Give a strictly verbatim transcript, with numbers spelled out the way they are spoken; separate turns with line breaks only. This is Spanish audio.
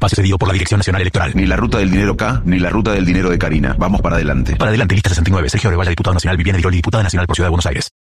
espacio cedido por la Dirección Nacional Electoral.
Ni la ruta del dinero K, ni la ruta del dinero de Karina. Vamos para adelante.
Para adelante, lista sesenta y nueve. Sergio Arevalla, diputado nacional. Viviana Diroli, diputada nacional por Ciudad de Buenos Aires.